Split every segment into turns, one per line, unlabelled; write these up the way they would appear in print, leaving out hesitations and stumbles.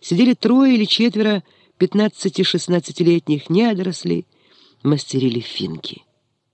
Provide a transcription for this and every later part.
сидели трое или четверо 15-16-летних недорослей, мастерили финки.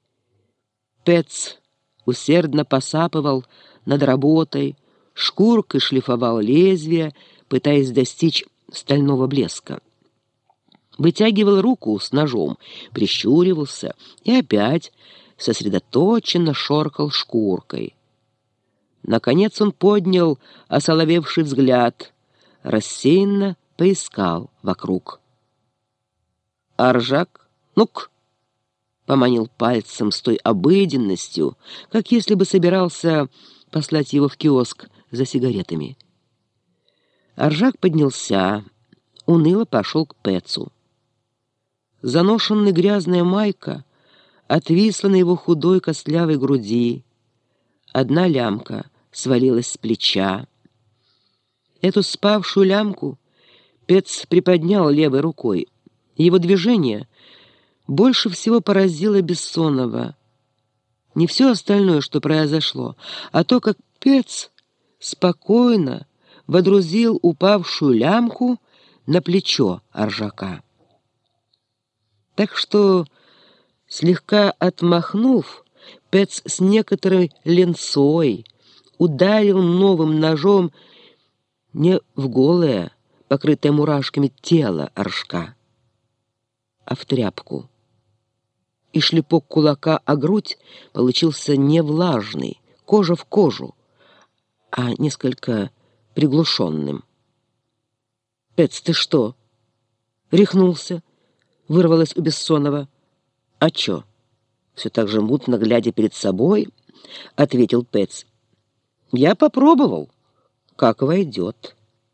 Пэц усердно посапывал над работой, шкуркой шлифовал лезвие, пытаясь достичь стального блеска. Вытягивал руку с ножом, прищуривался и опять сосредоточенно шоркал шкуркой. Наконец он поднял осоловевший взгляд, рассеянно поискал вокруг. «Аржак, ну-ка!» — поманил пальцем с той обыденностью, как если бы собирался послать его в киоск за сигаретами. Аржак поднялся, уныло пошел к Пэцу. Заношенная грязная майка отвисла на его худой костлявой груди. Одна лямка свалилась с плеча. Эту спавшую лямку Пэц приподнял левой рукой. Его движение больше всего поразило Бессонова. Не все остальное, что произошло, а то, как Пэц спокойно водрузил упавшую лямку на плечо Аржака. Так что, слегка отмахнув, Пэц с некоторой ленцой ударил новым ножом не в голое, покрытое мурашками тело Аржка, а в тряпку. И шлепок кулака о грудь получился не влажный, кожа в кожу, а несколько приглушенным. «Пэц, ты что, рехнулся?» — вырвалось у Бессонова. «А чё?» — все так же мутно, глядя перед собой, ответил Пэц. «Я попробовал, как войдет».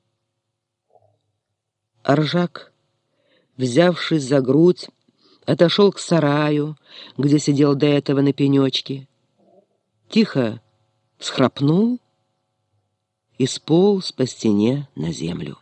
Аржак, взявшись за грудь, отошел к сараю, где сидел до этого на пенечке, тихо всхрапнул и сполз по стене на землю.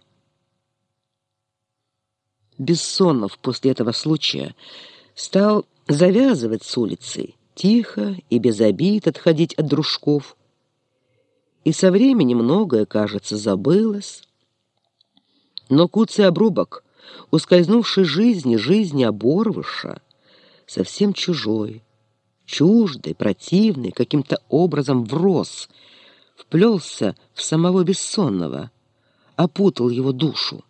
Бессонов после этого случая стал завязывать с улицы, тихо и без обид отходить от дружков. И со временем многое, кажется, забылось. Но куцый обрубок, ускользнувший жизни оборвыша, совсем чужой, чуждый, противный, каким-то образом врос, вплелся в самого Бессонова, опутал его душу.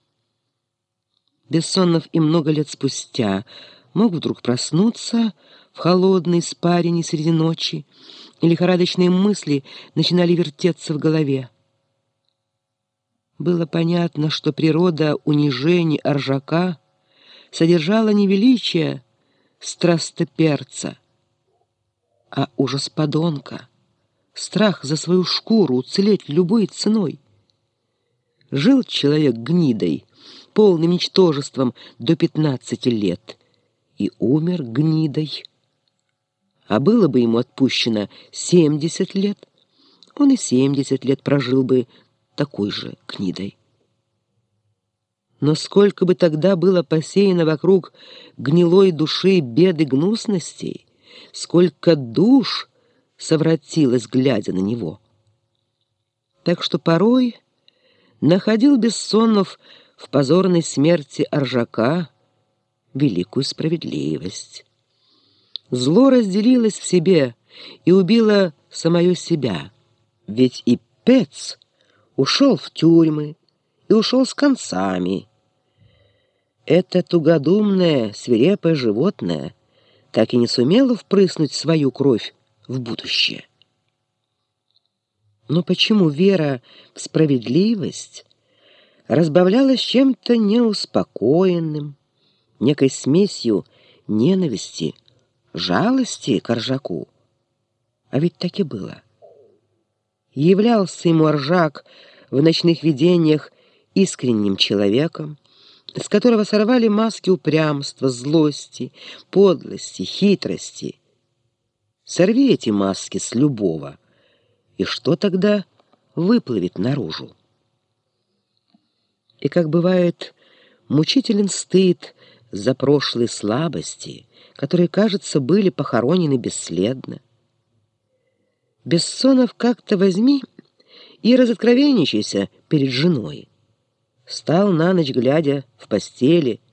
Бессонов и много лет спустя мог вдруг проснуться в холодной испарине среди ночи, и лихорадочные мысли начинали вертеться в голове. Было понятно, что природа унижений Аржака содержала не величие страстоперца, а ужас подонка, страх за свою шкуру уцелеть любой ценой. Жил человек гнидой, полным ничтожеством до 15 лет, и умер гнидой. А было бы ему отпущено 70 лет, он и 70 лет прожил бы такой же гнидой. Но сколько бы тогда было посеяно вокруг гнилой души бед и гнусностей, сколько душ совратилось, глядя на него. Так что порой находил Бессонов в позорной смерти Аржака великую справедливость. Зло разделилось в себе и убило самое себя, ведь и Пэц ушел в тюрьмы и ушел с концами. Это тугодумное, свирепое животное так и не сумело впрыснуть свою кровь в будущее. Но почему вера в справедливость разбавлялась чем-то неуспокоенным, некой смесью ненависти, жалости к Аржаку? А ведь так и было. Являлся ему Аржак в ночных видениях искренним человеком, с которого сорвали маски упрямства, злости, подлости, хитрости. Сорви эти маски с любого, и что тогда выплывет наружу? И, как бывает, мучителен стыд за прошлые слабости, которые, кажется, были похоронены бесследно. Бессонов как-то возьми и разоткровенничайся перед женой. Стал на ночь глядя в постели,